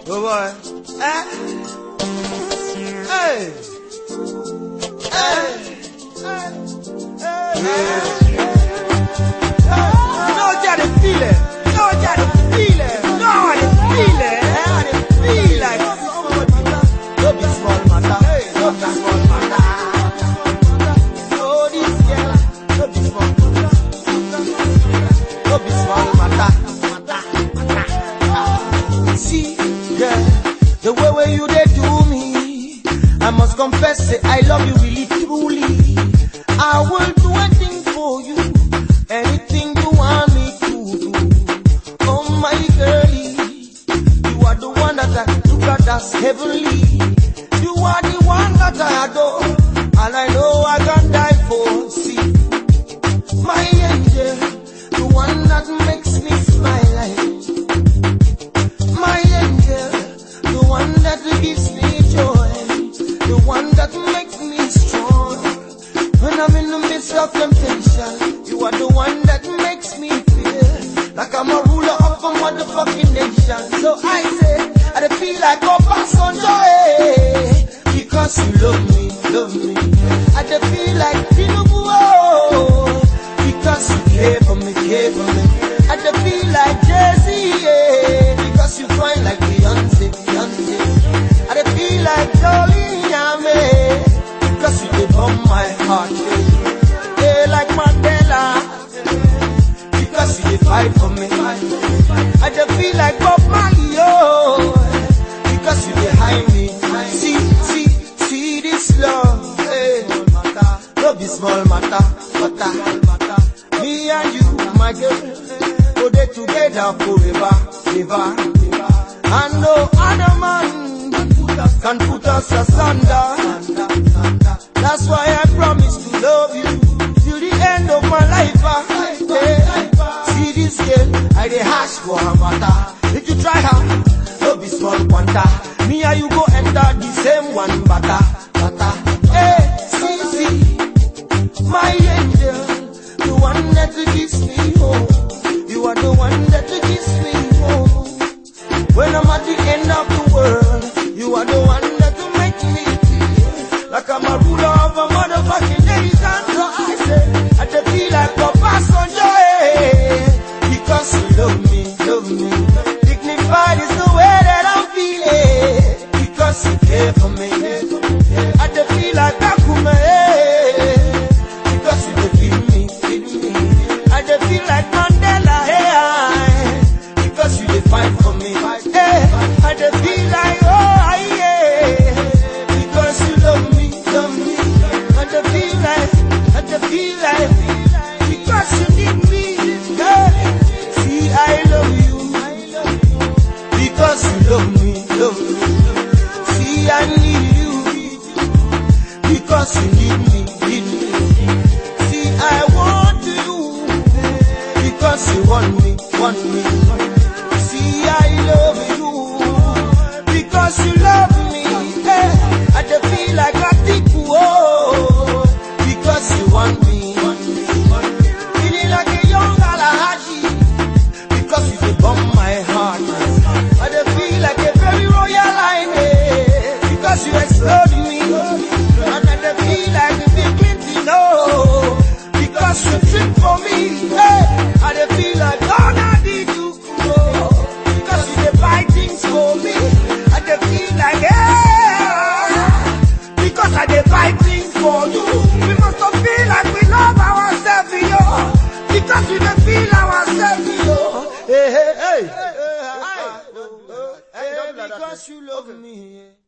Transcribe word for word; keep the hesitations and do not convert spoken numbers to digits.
Oh boy. Eh? Hey. Hey. Hey. Hey. You know what you feel it? You know what you feel it? You know how you feel it? How you feel like don't be small matter. Don't be small matter. Oh, this girl, don't be small matter. Don't be small matter. See, yeah, the way where you they do me, I must confess, say I love you really truly. I will do anything for you, anything you want me to do. Oh my girlie, you are the one that I look at as heavenly. You are the one that I adore, and I know I can die for. See, my angel, the one that makes me smile. My angel, the one that gives me joy, the one that makes me strong. When I'm in the midst of temptation, you are the one that makes me feel like I'm a ruler of a motherfucking nation. So I say, I feel like a person joy, because you love me, love me. I feel like Tinubu, because you care for me, care for me. I feel like Jay-Z, yeah, because you find like Beyonce, Beyonce. I feel like Dolly Yame, because you live on my heart. Yeah, like Mandela, because you fight for me. I feel like Bob Marley, oh, because you behind me. See, see, see this love, hey. Love is small matter, matter. Me and you, my girl, go there together forever, ever. And no other man can put us asunder. That's why I promise to love you till the end of my life. Hey, see this girl, I dey hash for her matter. If you try her, no be small quanta. Me and you go enter the same one bata, bata. Hey, see, see, my angel, the one that gives me hope. You are the one that gives me hope. When I'm at the end of the world, you are the one that make me feel like I'm a ruler of a motherfucking nation. So I say, I just feel like a person joy, because you love me, love me. Dignified is the way that I'm feeling, because you care for me. I just feel like Akuma, because you feed me, feed me. I just feel like Mandela, hey, because you fight for me. Hey, I just feel like, oh, yeah, because you love me, love me. I just feel like, I just feel like, because you need me. Hey, see, I love you, because you love me, love me. See, I need you, because you need me, need me. See, I want you, because you want me, want me. See, I love you, because you love me. Hey, I just feel like a tick, oh, because you want me, want me. Feeling like a young Alahaji, because you dey bomb my heart. I just feel like a very royal line, eh, because you explode me. And I just feel like a big Clinton, oh, because you trip for me. Hey, I just feel like all I did you, oh, because you dey buy things for me. I just feel like, yeah, because I dey buy things for you. We must not feel like we love ourselves, yo, because we dey feel ourselves, yo. Hey, hey, hey, hey, hey, hey, because you love me.